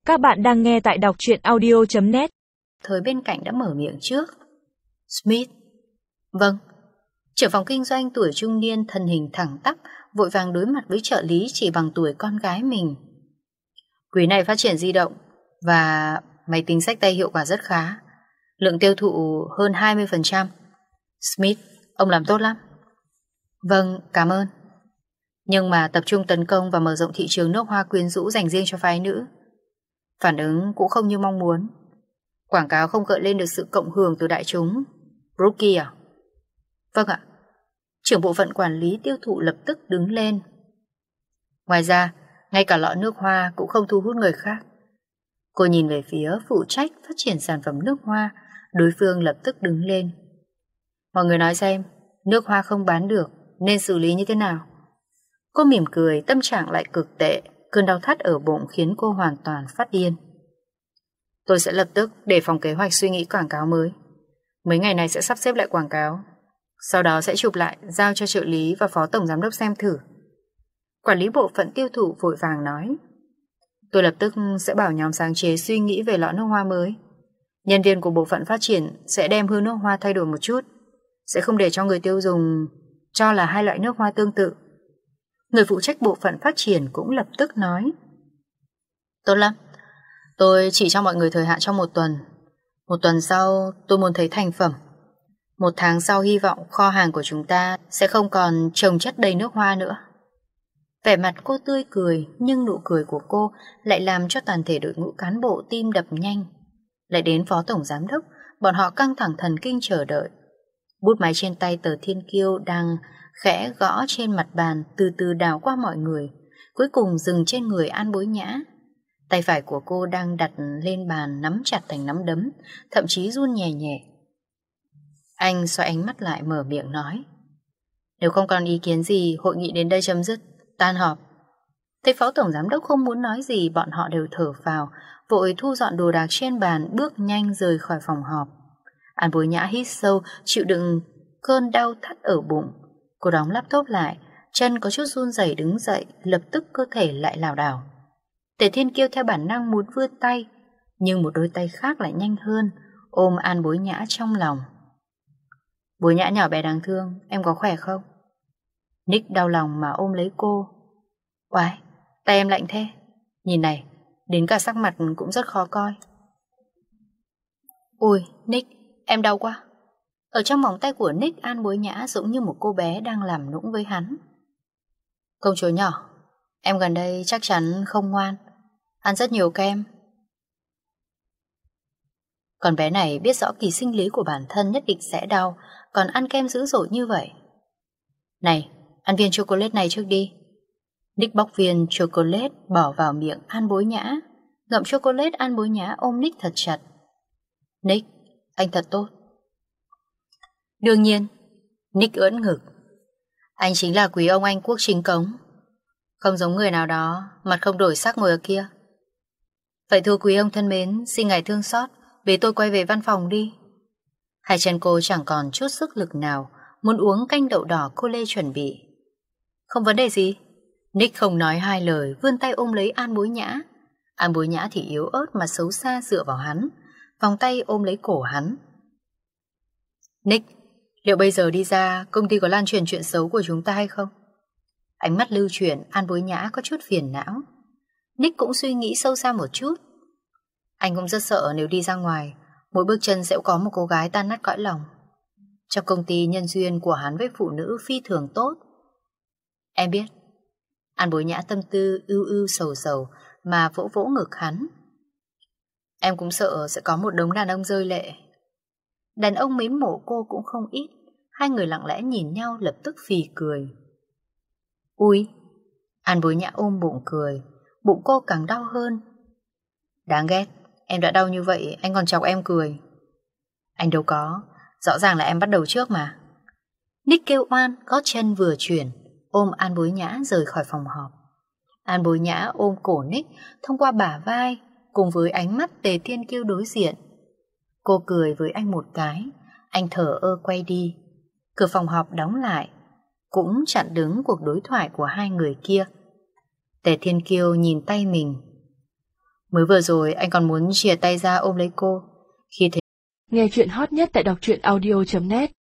Các bạn đang nghe tại đọc truyện audio.net. Thời bên cạnh đã mở miệng trước. Smith. Vâng. Trưởng phòng kinh doanh tuổi trung niên, thân hình thẳng tắp, vội vàng đối mặt với trợ lý chỉ bằng tuổi con gái mình. Quý này phát triển di động và máy tính xách tay hiệu quả rất khá. Lượng tiêu thụ hơn 20%. Smith, ông làm tốt lắm. Vâng, cảm ơn. Nhưng mà tập trung tấn công và mở rộng thị trường nước hoa quyến rũ dành riêng cho phái nữ. Phản ứng cũng không như mong muốn. Quảng cáo không gợi lên được sự cộng hưởng từ đại chúng. Rookie à? Vâng ạ. Trưởng bộ phận quản lý tiêu thụ lập tức đứng lên. Ngoài ra, ngay cả lọ nước hoa cũng không thu hút người khác. Cô nhìn về phía phụ trách phát triển sản phẩm nước hoa. Đối phương lập tức đứng lên. Mọi người nói xem, nước hoa không bán được nên xử lý như thế nào? Cô mỉm cười, tâm trạng lại cực tệ. Cơn đau thắt ở bụng khiến cô hoàn toàn phát điên. Tôi sẽ lập tức để phòng kế hoạch suy nghĩ quảng cáo mới. Mấy ngày này sẽ sắp xếp lại quảng cáo. Sau đó sẽ chụp lại, giao cho trợ lý và phó tổng giám đốc xem thử. Quản lý bộ phận tiêu thụ vội vàng nói. Tôi lập tức sẽ bảo nhóm sáng chế suy nghĩ về lọ nước hoa mới. Nhân viên của bộ phận phát triển sẽ đem hương nước hoa thay đổi một chút. Sẽ không để cho người tiêu dùng cho là hai loại nước hoa tương tự. Người phụ trách bộ phận phát triển cũng lập tức nói. Tốt lắm. Tôi chỉ cho mọi người thời hạn trong 1 tuần. 1 tuần sau tôi muốn thấy thành phẩm. 1 tháng sau hy vọng kho hàng của chúng ta sẽ không còn chồng chất đầy nước hoa nữa. Vẻ mặt cô tươi cười, nhưng nụ cười của cô lại làm cho toàn thể đội ngũ cán bộ tim đập nhanh. Lại đến phó tổng giám đốc, bọn họ căng thẳng thần kinh chờ đợi. Bút máy trên tay Tờ Thiên Kiêu đang khẽ gõ trên mặt bàn, từ từ đảo qua mọi người, cuối cùng dừng trên người An Bối Nhã. Tay phải của cô đang đặt lên bàn, nắm chặt thành nắm đấm, thậm chí run nhẹ nhẹ. Anh xoay ánh mắt lại, mở miệng nói. Nếu không còn ý kiến gì, hội nghị đến đây chấm dứt, tan họp. Thấy phó tổng giám đốc không muốn nói gì, bọn họ đều thở phào, vội thu dọn đồ đạc trên bàn, bước nhanh rời khỏi phòng họp. An Bối Nhã hít sâu, chịu đựng cơn đau thắt ở bụng. Cô đóng laptop lại, chân có chút run rẩy đứng dậy, lập tức cơ thể lại lảo đảo. Tề Thiên Kiêu theo bản năng muốn vươn tay, nhưng một đôi tay khác lại nhanh hơn, ôm An Bối Nhã trong lòng. Bối Nhã nhỏ bé đáng thương, em có khỏe không? Nick đau lòng mà ôm lấy cô. Oái, tay em lạnh thế. Nhìn này, đến cả sắc mặt cũng rất khó coi. Ôi, Nick, em đau quá. Ở trong vòng tay của Nick, An Bối Nhã giống như một cô bé đang làm nũng với hắn. Công chúa nhỏ, em gần đây chắc chắn không ngoan, ăn rất nhiều kem. Con bé này biết rõ kỳ sinh lý của bản thân nhất định sẽ đau, còn ăn kem dữ dội như vậy. Này, ăn viên chocolate này trước đi. Nick bóc viên chocolate bỏ vào miệng An Bối Nhã. Ngậm chocolate, An Bối Nhã ôm Nick thật chặt. Nick, anh thật tốt. Đương nhiên. Nick ưỡn ngực. Anh chính là quý ông Anh quốc chính cống. Không giống người nào đó, mặt không đổi sắc ngồi ở kia. Vậy thưa quý ông thân mến, xin ngài thương xót, bế tôi quay về văn phòng đi. Hai chân cô chẳng còn chút sức lực nào, muốn uống canh đậu đỏ cô Lê chuẩn bị. Không vấn đề gì. Nick không nói hai lời, vươn tay ôm lấy An Bối Nhã. An Bối Nhã thì yếu ớt mà xấu xa dựa vào hắn, vòng tay ôm lấy cổ hắn. Nick, liệu bây giờ đi ra công ty có lan truyền chuyện xấu của chúng ta hay không? Ánh mắt lưu chuyển, An Bối Nhã có chút phiền não. Nick cũng suy nghĩ sâu xa một chút. Anh cũng rất sợ nếu đi ra ngoài, mỗi bước chân sẽ có một cô gái tan nát cõi lòng. Trong công ty, nhân duyên của hắn với phụ nữ phi thường tốt. Em biết. An Bối Nhã tâm tư ưu ưu sầu sầu mà vỗ vỗ ngực hắn. Em cũng sợ sẽ có một đống đàn ông rơi lệ. Đàn ông mến mộ cô cũng không ít. Hai người lặng lẽ nhìn nhau, lập tức phì cười. Ui. An Bối Nhã ôm bụng cười. Bụng cô càng đau hơn. Đáng ghét, em đã đau như vậy anh còn chọc em cười. Anh đâu có, rõ ràng là em bắt đầu trước mà. Nick kêu oan, gót chân vừa chuyển, ôm An Bối Nhã rời khỏi phòng họp. An Bối Nhã ôm cổ Nick thông qua bả vai, cùng với ánh mắt Tề Thiên Kiêu đối diện. Cô cười với anh một cái, anh thở ơ quay đi. Cửa phòng họp đóng lại, cũng chặn đứng cuộc đối thoại của hai người kia. Tề Thiên Kiêu nhìn tay mình. Mới vừa rồi anh còn muốn chìa tay ra ôm lấy cô. Khi thế Nghe chuyện hot nhất tại đọc truyện audio.net